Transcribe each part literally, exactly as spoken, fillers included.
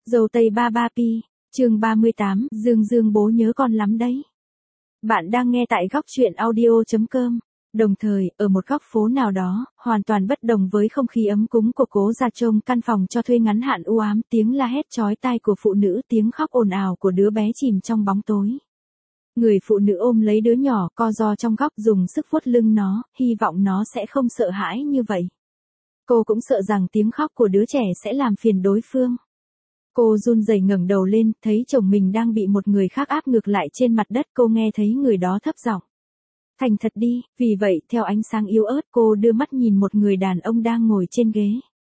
Dâu tây ba ba pi, chương ba mươi tám, Dương Dương bố nhớ con lắm đấy. Bạn đang nghe tại góc truyện audio chấm com. Đồng thời, ở một góc phố nào đó, hoàn toàn bất đồng với không khí ấm cúng của Cố Gia Trông, căn phòng cho thuê ngắn hạn u ám, tiếng la hét chói tai của phụ nữ, tiếng khóc ồn ào của đứa bé chìm trong bóng tối. Người phụ nữ ôm lấy đứa nhỏ co ro trong góc, dùng sức vuốt lưng nó, hy vọng nó sẽ không sợ hãi như vậy. Cô cũng sợ rằng tiếng khóc của đứa trẻ sẽ làm phiền đối phương. Cô run rẩy ngẩng đầu lên, thấy chồng mình đang bị một người khác áp ngược lại trên mặt đất. Cô nghe thấy người đó thấp giọng: "Thành thật đi." Vì vậy, theo ánh sáng yếu ớt, cô đưa mắt nhìn một người đàn ông đang ngồi trên ghế.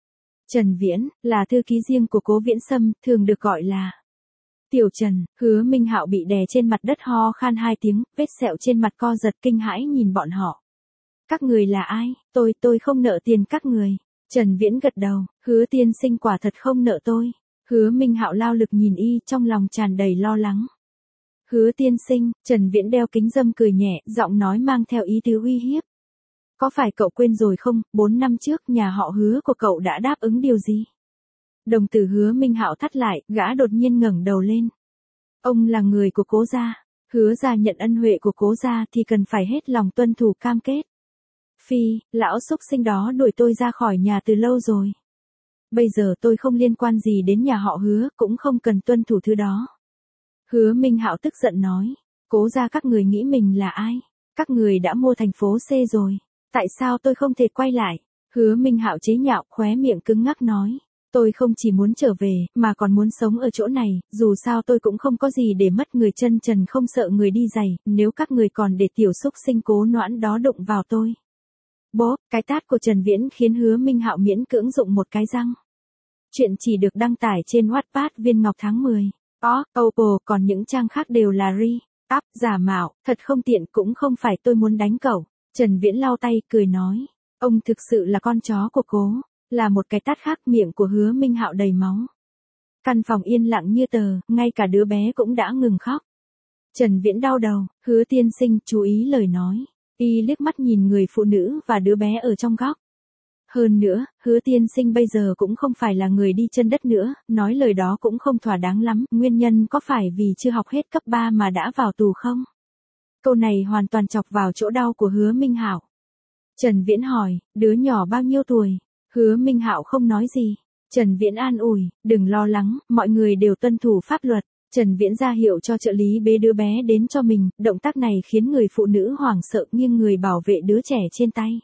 Trần Viễn, là thư ký riêng của Cố Viễn Sâm, thường được gọi là Tiểu Trần. Hứa Minh Hạo bị đè trên mặt đất, ho khan hai tiếng, vết sẹo trên mặt co giật, kinh hãi nhìn bọn họ. "Các người là ai?" Tôi, tôi không nợ tiền các người." Trần Viễn gật đầu: "Hứa tiên sinh quả thật không nợ tôi." Hứa Minh Hạo lao lực nhìn y, trong lòng tràn đầy lo lắng. "Hứa tiên sinh." Trần Viễn đeo kính râm cười nhẹ, giọng nói mang theo ý tứ uy hiếp. "Có phải cậu quên rồi không, bốn năm trước nhà họ Hứa của cậu đã đáp ứng điều gì?" Đồng tử Hứa Minh Hạo thắt lại, gã đột nhiên ngẩng đầu lên. "Ông là người của Cố gia. Hứa gia nhận ân huệ của Cố gia thì cần phải hết lòng tuân thủ cam kết." "Phi, lão xúc sinh đó đuổi tôi ra khỏi nhà từ lâu rồi. Bây giờ tôi không liên quan gì đến nhà họ Hứa, cũng không cần tuân thủ thứ đó." Hứa Minh Hạo tức giận nói: "Cố gia các người nghĩ mình là ai? Các người đã mua thành phố C rồi, tại sao tôi không thể quay lại?" Hứa Minh Hạo chế nhạo, khóe miệng cứng ngắc nói: "Tôi không chỉ muốn trở về, mà còn muốn sống ở chỗ này, dù sao tôi cũng không có gì để mất. Người chân trần không sợ người đi giày, nếu các người còn để tiểu xúc sinh Cố Noãn đó đụng vào tôi." Bốp, cái tát của Trần Viễn khiến Hứa Minh Hạo miễn cưỡng dụng một cái răng. Chuyện chỉ được đăng tải trên Wattpad Viên Ngọc tháng mười. Ó, Oppo, còn những trang khác đều là re-up, giả mạo, thật không tiện, cũng không phải tôi muốn đánh cậu. Trần Viễn lau tay, cười nói: "Ông thực sự là con chó của Cố." Là một cái tát khác, miệng của Hứa Minh Hạo đầy máu. Căn phòng yên lặng như tờ, ngay cả đứa bé cũng đã ngừng khóc. Trần Viễn đau đầu: "Hứa tiên sinh, chú ý lời nói." Y liếc mắt nhìn người phụ nữ và đứa bé ở trong góc. "Hơn nữa, Hứa tiên sinh bây giờ cũng không phải là người đi chân đất nữa, nói lời đó cũng không thỏa đáng lắm. Nguyên nhân có phải vì chưa học hết cấp ba mà đã vào tù không?" Câu này hoàn toàn chọc vào chỗ đau của Hứa Minh Hạo. Trần Viễn hỏi: "Đứa nhỏ bao nhiêu tuổi?" Hứa Minh Hạo không nói gì. Trần Viễn an ủi: "Đừng lo lắng, mọi người đều tuân thủ pháp luật." Trần Viễn ra hiệu cho trợ lý bế đứa bé đến cho mình, động tác này khiến người phụ nữ hoảng sợ, nghiêng người bảo vệ đứa trẻ trên tay.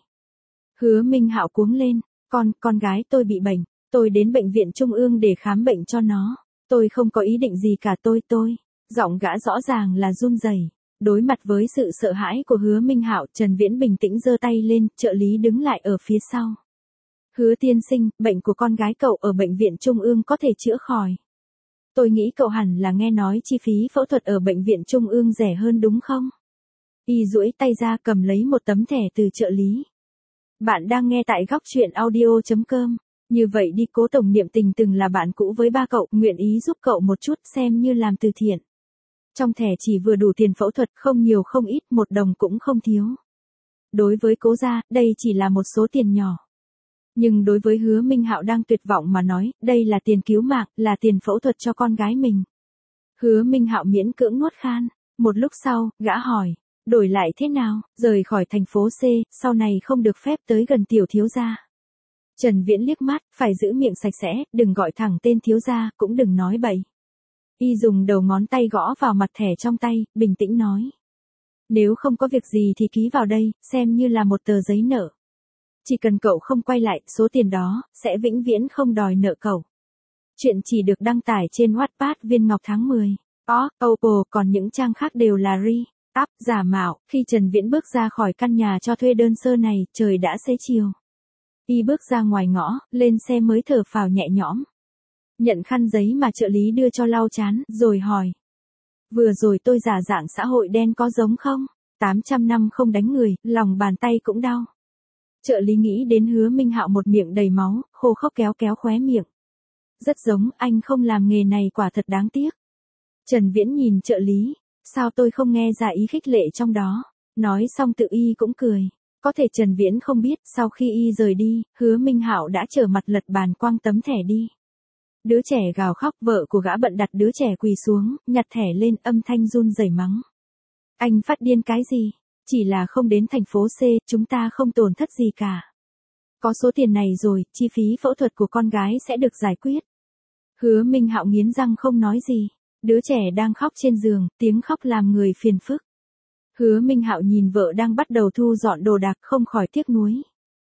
Hứa Minh Hạo cuống lên: Con, con gái tôi bị bệnh, tôi đến bệnh viện Trung ương để khám bệnh cho nó. Tôi không có ý định gì cả, tôi tôi." Giọng gã rõ ràng là run rẩy. Đối mặt với sự sợ hãi của Hứa Minh Hạo, Trần Viễn bình tĩnh giơ tay lên, trợ lý đứng lại ở phía sau. "Hứa tiên sinh, bệnh của con gái cậu ở bệnh viện Trung ương có thể chữa khỏi. Tôi nghĩ cậu hẳn là nghe nói chi phí phẫu thuật ở bệnh viện Trung ương rẻ hơn đúng không?" Y duỗi tay ra, cầm lấy một tấm thẻ từ trợ lý. Bạn đang nghe tại góc truyện audio chấm com. "Như vậy đi, Cố tổng niệm tình từng là bạn cũ với ba cậu, nguyện ý giúp cậu một chút, xem như làm từ thiện." Trong thẻ chỉ vừa đủ tiền phẫu thuật, không nhiều không ít, một đồng cũng không thiếu. Đối với Cố gia, đây chỉ là một số tiền nhỏ. Nhưng đối với Hứa Minh Hạo đang tuyệt vọng mà nói, đây là tiền cứu mạng, là tiền phẫu thuật cho con gái mình. Hứa Minh Hạo miễn cưỡng nuốt khan. Một lúc sau, gã hỏi: "Đổi lại thế nào?" "Rời khỏi thành phố C, sau này không được phép tới gần tiểu thiếu gia." Trần Viễn liếc mắt: "Phải giữ miệng sạch sẽ, đừng gọi thẳng tên thiếu gia, cũng đừng nói bậy." Y dùng đầu ngón tay gõ vào mặt thẻ trong tay, bình tĩnh nói: "Nếu không có việc gì thì ký vào đây, xem như là một tờ giấy nợ. Chỉ cần cậu không quay lại, số tiền đó sẽ vĩnh viễn không đòi nợ cậu." Chuyện chỉ được đăng tải trên Wattpad Viên Ngọc tháng mười. Ó, Oppo, còn những trang khác đều là re-up, giả mạo. Khi Trần Viễn bước ra khỏi căn nhà cho thuê đơn sơ này, trời đã xế chiều. Y bước ra ngoài ngõ, lên xe mới thở phào nhẹ nhõm. Nhận khăn giấy mà trợ lý đưa cho lau chán, rồi hỏi: "Vừa rồi tôi giả dạng xã hội đen có giống không? tám trăm năm không đánh người, lòng bàn tay cũng đau." Trợ lý nghĩ đến Hứa Minh Hạo một miệng đầy máu, khô khốc kéo kéo khóe miệng. "Rất giống, anh không làm nghề này quả thật đáng tiếc." Trần Viễn nhìn trợ lý: "Sao tôi không nghe ra ý khích lệ trong đó?" Nói xong tự y cũng cười. Có thể Trần Viễn không biết, sau khi y rời đi, Hứa Minh Hạo đã trở mặt lật bàn quăng tấm thẻ đi. Đứa trẻ gào khóc, vợ của gã bận đặt đứa trẻ quỳ xuống, nhặt thẻ lên, âm thanh run rẩy mắng. Anh phát điên cái gì? Chỉ là không đến thành phố C, chúng ta không tổn thất gì cả. Có số tiền này rồi, chi phí phẫu thuật của con gái sẽ được giải quyết. Hứa Minh Hạo nghiến răng không nói gì. Đứa trẻ đang khóc trên giường, tiếng khóc làm người phiền phức. Hứa Minh Hạo nhìn vợ đang bắt đầu thu dọn đồ đạc không khỏi tiếc nuối.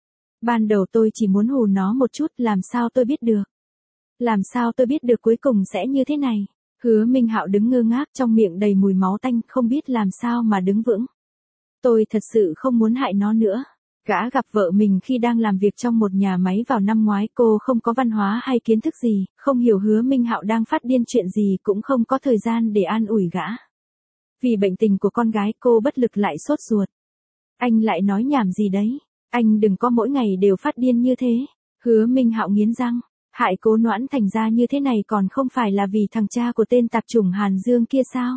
Ban đầu tôi chỉ muốn hù nó một chút, làm sao tôi biết được. Làm sao tôi biết được cuối cùng sẽ như thế này. Hứa Minh Hạo đứng ngơ ngác, trong miệng đầy mùi máu tanh, không biết làm sao mà đứng vững. Tôi thật sự không muốn hại nó nữa. Gã gặp vợ mình khi đang làm việc trong một nhà máy vào năm ngoái, cô không có văn hóa hay kiến thức gì, không hiểu Hứa Minh Hạo đang phát điên chuyện gì, cũng không có thời gian để an ủi gã. Vì bệnh tình của con gái, cô bất lực lại sốt ruột. Anh lại nói nhảm gì đấy? Anh đừng có mỗi ngày đều phát điên như thế. Hứa Minh Hạo nghiến răng. Hại Cố Noãn thành ra như thế này còn không phải là vì thằng cha của tên tạp chủng Hàn Dương kia sao?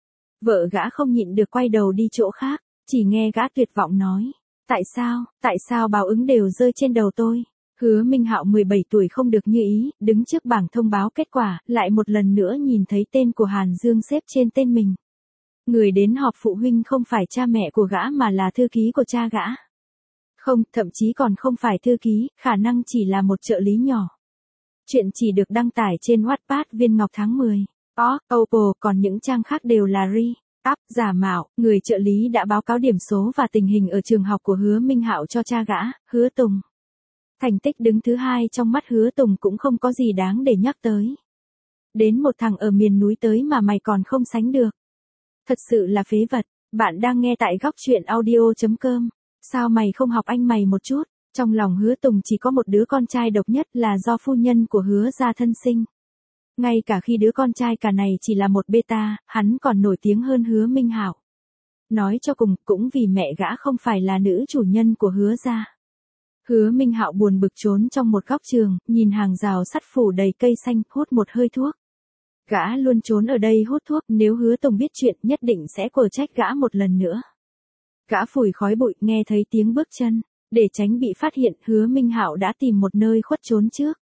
Vợ gã không nhịn được quay đầu đi chỗ khác, chỉ nghe gã tuyệt vọng nói. Tại sao, tại sao báo ứng đều rơi trên đầu tôi? Hứa Minh Hạo mười bảy tuổi không được như ý, đứng trước bảng thông báo kết quả, lại một lần nữa nhìn thấy tên của Hàn Dương xếp trên tên mình. Người đến họp phụ huynh không phải cha mẹ của gã mà là thư ký của cha gã. Không, thậm chí còn không phải thư ký, khả năng chỉ là một trợ lý nhỏ. Chuyện chỉ được đăng tải trên Wattpad Viên Ngọc tháng mười. Ó, Oppo, còn những trang khác đều là ri. Áp, giả mạo, người trợ lý đã báo cáo điểm số và tình hình ở trường học của Hứa Minh Hạo cho cha gã, Hứa Tùng. Thành tích đứng thứ hai trong mắt Hứa Tùng cũng không có gì đáng để nhắc tới. Đến một thằng ở miền núi tới mà mày còn không sánh được. Thật sự là phế vật. Bạn đang nghe tại góc truyện audio chấm com. Sao mày không học anh mày một chút? Trong lòng Hứa Tùng chỉ có một đứa con trai độc nhất là do phu nhân của Hứa gia thân sinh. Ngay cả khi đứa con trai cả này chỉ là một beta, hắn còn nổi tiếng hơn Hứa Minh Hạo. Nói cho cùng, cũng vì mẹ gã không phải là nữ chủ nhân của Hứa gia. Hứa Minh Hạo buồn bực trốn trong một góc trường, nhìn hàng rào sắt phủ đầy cây xanh, hút một hơi thuốc. Gã luôn trốn ở đây hút thuốc, nếu Hứa Tùng biết chuyện nhất định sẽ quở trách gã một lần nữa. Gã phủi khói bụi, nghe thấy tiếng bước chân. Để tránh bị phát hiện, Hứa Minh Hạo đã tìm một nơi khuất trốn trước.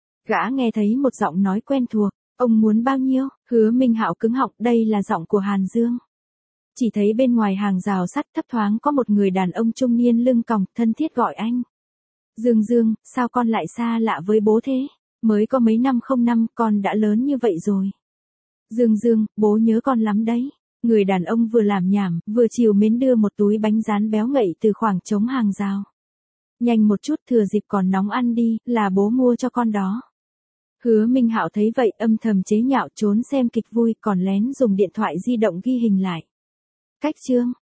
Gã nghe thấy một giọng nói quen thuộc, ông muốn bao nhiêu? Hứa Minh Hạo cứng họng, đây là giọng của Hàn Dương. Chỉ thấy bên ngoài hàng rào sắt thấp thoáng có một người đàn ông trung niên lưng còng, thân thiết gọi anh. Dương Dương, sao con lại xa lạ với bố thế? Mới có mấy năm không năm, con đã lớn như vậy rồi. Dương Dương, bố nhớ con lắm đấy. Người đàn ông vừa làm nhảm, vừa chiều mến đưa một túi bánh rán béo ngậy từ khoảng trống hàng rào. Nhanh một chút, thừa dịp còn nóng ăn đi, là bố mua cho con đó. Hứa Minh Hạo thấy vậy âm thầm chế nhạo, trốn xem kịch vui, còn lén dùng điện thoại di động ghi hình lại. Cách chương,